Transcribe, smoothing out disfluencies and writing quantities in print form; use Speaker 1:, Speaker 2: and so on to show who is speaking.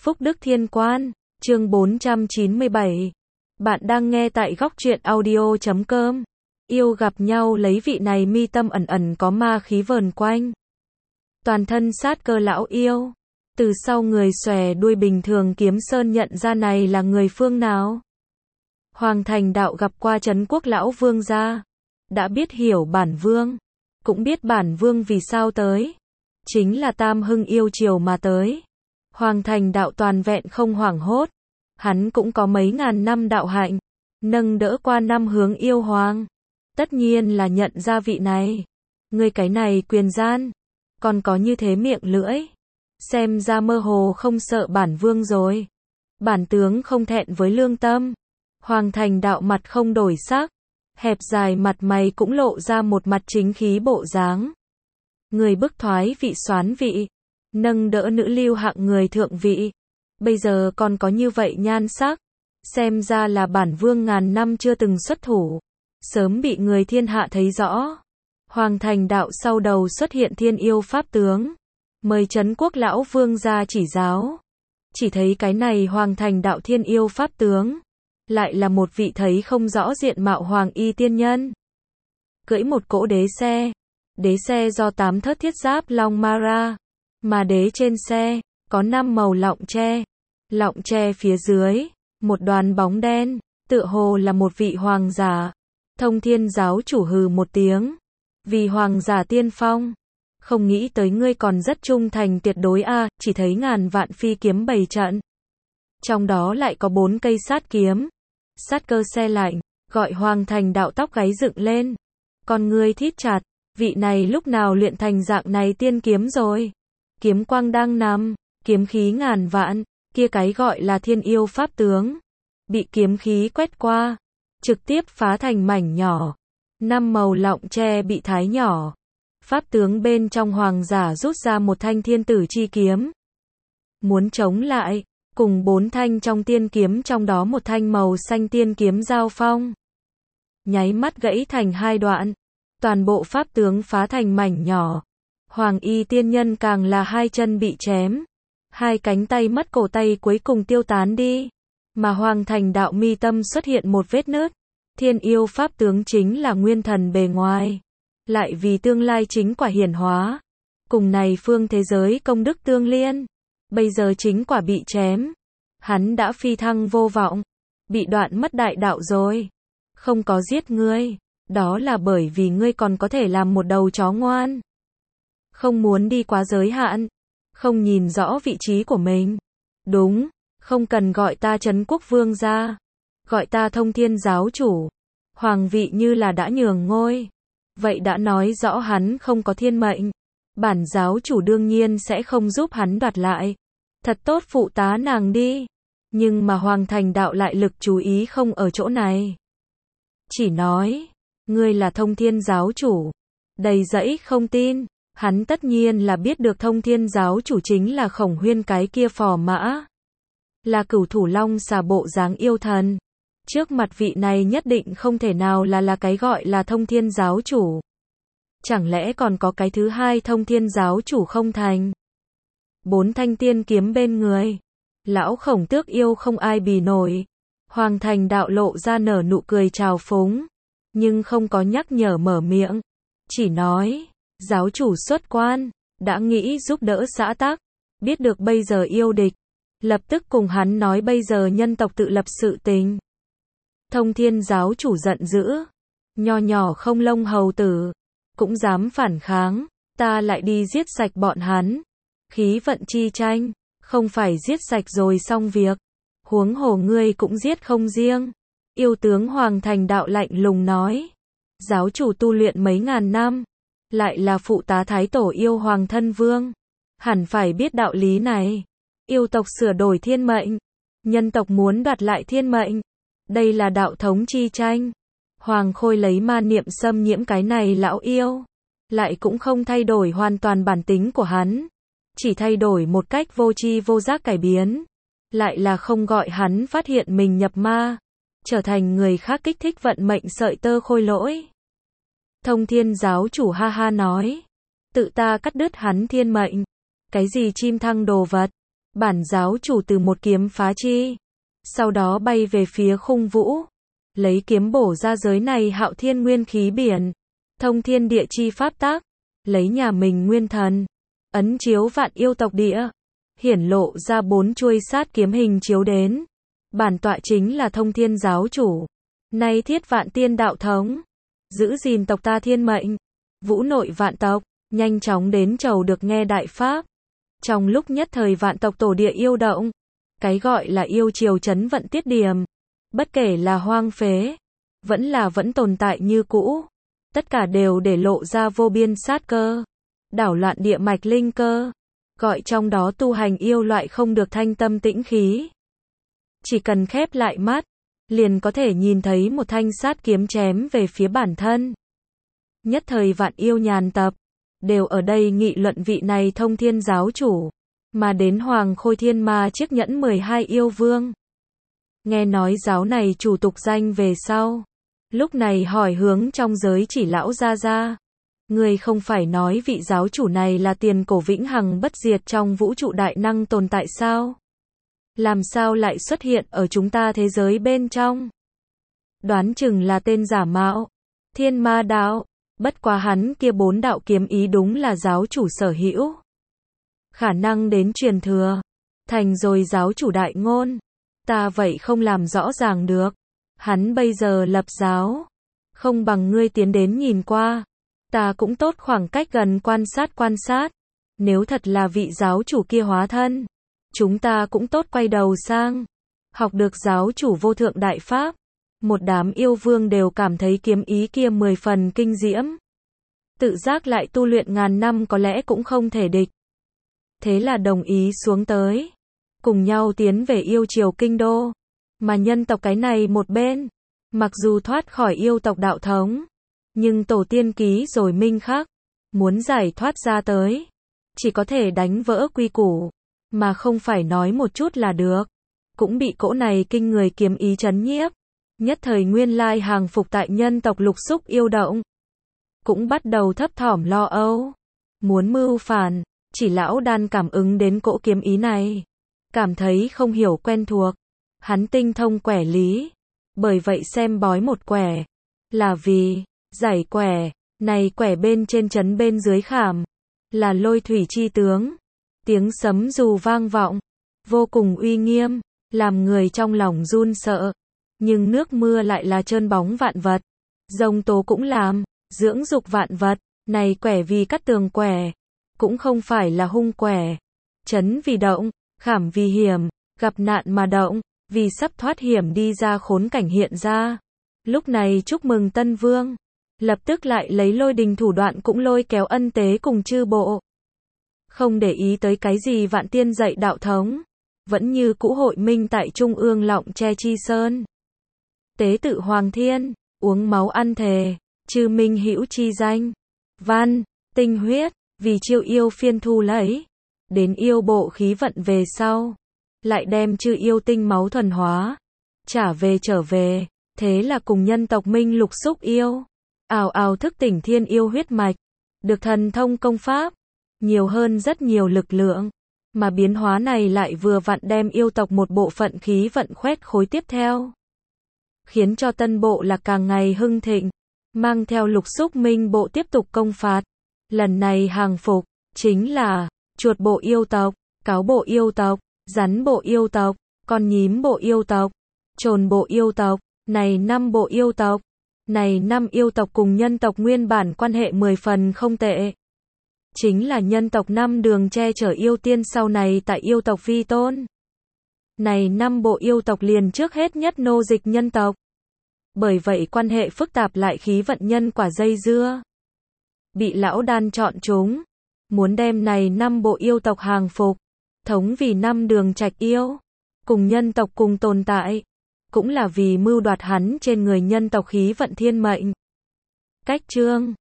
Speaker 1: Phúc Đức Thiên Quan, chương 497. Bạn đang nghe tại góc truyện audio.com. Yêu gặp nhau lấy vị này mi tâm ẩn ẩn có ma khí vờn quanh. Toàn thân sát cơ lão yêu. Từ sau người xòe đuôi bình thường Kiếm Sơn nhận ra này là người phương nào. Hoàng Thành Đạo gặp qua Trấn Quốc lão vương gia. Đã biết hiểu bản vương. Cũng biết bản vương vì sao tới. Chính là Tam Hưng yêu chiều mà tới. Hoàng Thành Đạo toàn vẹn không hoảng hốt. Hắn cũng có mấy ngàn năm đạo hạnh. Nâng đỡ qua năm hướng yêu hoàng. Tất nhiên là nhận ra vị này. Người cái này quyền gian. Còn có như thế miệng lưỡi. Xem ra mơ hồ không sợ bản vương rồi. Bản tướng không thẹn với lương tâm. Hoàng Thành Đạo mặt không đổi sắc. Hẹp dài mặt mày cũng lộ ra một mặt chính khí bộ dáng. Người bức thoái vị soán vị. Nâng đỡ nữ lưu hạng người thượng vị. Bây giờ còn có như vậy nhan sắc. Xem ra là bản vương ngàn năm chưa từng xuất thủ. Sớm bị người thiên hạ thấy rõ. Hoàng Thành Đạo sau đầu xuất hiện thiên yêu pháp tướng. Mời Trấn Quốc lão vương ra chỉ giáo. Chỉ thấy cái này Hoàng Thành Đạo thiên yêu pháp tướng. Lại là một vị thấy không rõ diện mạo hoàng y tiên nhân. Cưỡi một cỗ đế xe. Đế xe do 8 thớt thiết giáp long mara. Mà đế trên xe, có 5 màu lọng tre. Lọng tre phía dưới, một đoàn bóng đen, tựa hồ là một vị hoàng giả. Thông Thiên giáo chủ hừ một tiếng. Vì hoàng giả tiên phong. Không nghĩ tới ngươi còn rất trung thành tuyệt đối a, chỉ thấy ngàn vạn phi kiếm bày trận. Trong đó lại có 4 cây sát kiếm. Sát cơ xe lạnh, gọi Hoàng Thành Đạo tóc gáy dựng lên. Con ngươi thít chặt, vị này lúc nào luyện thành dạng này tiên kiếm rồi. Kiếm quang đang nằm, kiếm khí ngàn vạn, kia cái gọi là thiên yêu pháp tướng. Bị kiếm khí quét qua, trực tiếp phá thành mảnh nhỏ. 5 màu lọng tre bị thái nhỏ. Pháp tướng bên trong hoàng giả rút ra một thanh thiên tử chi kiếm. Muốn chống lại, cùng 4 thanh trong tiên kiếm trong đó một thanh màu xanh tiên kiếm giao phong. Nháy mắt gãy thành 2 đoạn. Toàn bộ pháp tướng phá thành mảnh nhỏ. Hoàng y tiên nhân càng là 2 chân bị chém. 2 cánh tay mất cổ tay cuối cùng tiêu tán đi. Mà Hoàng Thành Đạo mi tâm xuất hiện một vết nứt. Thiên yêu pháp tướng chính là nguyên thần bề ngoài. Lại vì tương lai chính quả hiển hóa. Cùng này phương thế giới công đức tương liên. Bây giờ chính quả bị chém. Hắn đã phi thăng vô vọng. Bị đoạn mất đại đạo rồi. Không có giết ngươi. Đó là bởi vì ngươi còn có thể làm một đầu chó ngoan. Không muốn đi quá giới hạn. Không nhìn rõ vị trí của mình. Đúng. Không cần gọi ta Trấn Quốc vương ra. Gọi ta Thông Thiên giáo chủ. Hoàng vị như là đã nhường ngôi. Vậy đã nói rõ hắn không có thiên mệnh. Bản giáo chủ đương nhiên sẽ không giúp hắn đoạt lại. Thật tốt phụ tá nàng đi. Nhưng mà Hoàng Thành Đạo lại lực chú ý không ở chỗ này. Chỉ nói, ngươi là Thông Thiên giáo chủ. Đầy dẫy không tin. Hắn tất nhiên là biết được Thông Thiên giáo chủ chính là Khổng Huyên cái kia phò mã. Là Cửu Thủ Long xà bộ dáng yêu thần. Trước mặt vị này nhất định không thể nào là cái gọi là Thông Thiên giáo chủ. Chẳng lẽ còn có cái thứ hai Thông Thiên giáo chủ không thành? 4 thanh tiên kiếm bên người. Lão Khổng Tước yêu không ai bì nổi. Hoàng Thành Đạo lộ ra nở nụ cười trào phúng. Nhưng không có nhắc nhở mở miệng. Chỉ nói, giáo chủ xuất quan, đã nghĩ giúp đỡ xã tắc. Biết được bây giờ yêu địch. Lập tức cùng hắn nói bây giờ nhân tộc tự lập sự tình. Thông Thiên giáo chủ giận dữ. Nho nhỏ không lông hầu tử. Cũng dám phản kháng. Ta lại đi giết sạch bọn hắn. Khí vận chi tranh. Không phải giết sạch rồi xong việc. Huống hồ ngươi cũng giết không riêng. Yêu tướng Hoàng Thành Đạo lạnh lùng nói. Giáo chủ tu luyện mấy ngàn năm. Lại là phụ tá thái tổ yêu hoàng thân vương. Hẳn phải biết đạo lý này. Yêu tộc sửa đổi thiên mệnh. Nhân tộc muốn đoạt lại thiên mệnh. Đây là đạo thống chi tranh. Hoàng Khôi lấy ma niệm xâm nhiễm cái này lão yêu. Lại cũng không thay đổi hoàn toàn bản tính của hắn. Chỉ thay đổi một cách vô tri vô giác cải biến. Lại là không gọi hắn phát hiện mình nhập ma. Trở thành người khác kích thích vận mệnh sợi tơ khôi lỗi. Thông Thiên giáo chủ ha ha nói. Tự ta cắt đứt hắn thiên mệnh. Cái gì chim thăng đồ vật. Bản giáo chủ từ một kiếm phá chi, sau đó bay về phía khung vũ, lấy kiếm bổ ra giới này hạo thiên nguyên khí biển, thông thiên địa chi pháp tác, lấy nhà mình nguyên thần, ấn chiếu vạn yêu tộc địa, hiển lộ ra 4 chuôi sát kiếm hình chiếu đến. Bản tọa chính là thông thiên giáo chủ, nay thiết vạn tiên đạo thống, giữ gìn tộc ta thiên mệnh, vũ nội vạn tộc, nhanh chóng đến chầu được nghe đại pháp. Trong lúc nhất thời vạn tộc tổ địa yêu động, cái gọi là yêu triều chấn vận tiết điểm, bất kể là hoang phế, vẫn tồn tại như cũ, tất cả đều để lộ ra vô biên sát cơ, đảo loạn địa mạch linh cơ, gọi trong đó tu hành yêu loại không được thanh tâm tĩnh khí. Chỉ cần khép lại mắt, liền có thể nhìn thấy một thanh sát kiếm chém về phía bản thân. Nhất thời vạn yêu nhàn tập, đều ở đây nghị luận vị này thông thiên giáo chủ, mà đến Hoàng Khôi Thiên Ma chiếc nhẫn 12 yêu vương. Nghe nói giáo này chủ tục danh về sau, lúc này hỏi hướng trong giới chỉ lão ra. Người không phải nói vị giáo chủ này là tiền cổ vĩnh hằng bất diệt trong vũ trụ đại năng tồn tại sao? Làm sao lại xuất hiện ở chúng ta thế giới bên trong? Đoán chừng là tên giả mạo, Thiên Ma đạo, bất quá hắn kia 4 đạo kiếm ý đúng là giáo chủ sở hữu. Khả năng đến truyền thừa, thành rồi giáo chủ đại ngôn, ta vậy không làm rõ ràng được. Hắn bây giờ lập giáo, không bằng ngươi tiến đến nhìn qua, ta cũng tốt khoảng cách gần quan sát. Nếu thật là vị giáo chủ kia hóa thân, chúng ta cũng tốt quay đầu sang, học được giáo chủ vô thượng đại pháp. Một đám yêu vương đều cảm thấy kiếm ý kia 10 phần kinh diễm. Tự giác lại tu luyện ngàn năm có lẽ cũng không thể địch. Thế là đồng ý xuống tới, cùng nhau tiến về yêu triều kinh đô. Mà nhân tộc cái này một bên, mặc dù thoát khỏi yêu tộc đạo thống, nhưng tổ tiên ký rồi minh khắc, muốn giải thoát ra tới, chỉ có thể đánh vỡ quy củ, mà không phải nói một chút là được. Cũng bị cỗ này kinh người kiếm ý chấn nhiếp, nhất thời nguyên lai hàng phục tại nhân tộc lục xúc yêu động, cũng bắt đầu thấp thỏm lo âu, muốn mưu phản. Chỉ lão đan cảm ứng đến cỗ kiếm ý này, cảm thấy không hiểu quen thuộc. Hắn tinh thông quẻ lý, bởi vậy xem bói một quẻ, là vì giải quẻ, này quẻ bên trên chấn bên dưới khảm, là lôi thủy chi tướng. Tiếng sấm dù vang vọng, vô cùng uy nghiêm, làm người trong lòng run sợ. Nhưng nước mưa lại là trơn bóng vạn vật, giông tố cũng làm dưỡng dục vạn vật. Này quẻ vì cắt tường quẻ, cũng không phải là hung quẻ. Chấn vì động, khảm vì hiểm, gặp nạn mà động, vì sắp thoát hiểm đi ra khốn cảnh hiện ra. Lúc này chúc mừng Tân Vương, lập tức lại lấy lôi đình thủ đoạn cũng lôi kéo ân tế cùng chư bộ. Không để ý tới cái gì vạn tiên dạy đạo thống, vẫn như cũ hội minh tại Trung ương Lọng Tre Chi Sơn. Tế tự Hoàng Thiên, uống máu ăn thề, chư minh hữu chi danh, văn, tinh huyết, vì chiêu yêu phiên thu lấy, đến yêu bộ khí vận về sau, lại đem chư yêu tinh máu thuần hóa, trở về, thế là cùng nhân tộc minh lục xúc yêu, ào ào thức tỉnh thiên yêu huyết mạch, được thần thông công pháp, nhiều hơn rất nhiều lực lượng, mà biến hóa này lại vừa vặn đem yêu tộc một bộ phận khí vận khoét khối tiếp theo, khiến cho tân bộ là càng ngày hưng thịnh, mang theo lục xúc minh bộ tiếp tục công phạt. Lần này hàng phục, chính là chuột bộ yêu tộc, cáo bộ yêu tộc, rắn bộ yêu tộc, con nhím bộ yêu tộc, trồn bộ yêu tộc, này 5 bộ yêu tộc. Này 5 yêu tộc cùng nhân tộc nguyên bản quan hệ 10 phần không tệ. Chính là nhân tộc 5 đường che chở yêu tiên sau này tại yêu tộc vi tôn. Này 5 bộ yêu tộc liền trước hết nhất nô dịch nhân tộc. Bởi vậy quan hệ phức tạp lại khí vận nhân quả dây dưa. Bị lão đan chọn chúng, muốn đem này 5 bộ yêu tộc hàng phục, thống vì 5 đường trạch yêu, cùng nhân tộc cùng tồn tại, cũng là vì mưu đoạt hắn trên người nhân tộc khí vận thiên mệnh. Cách chương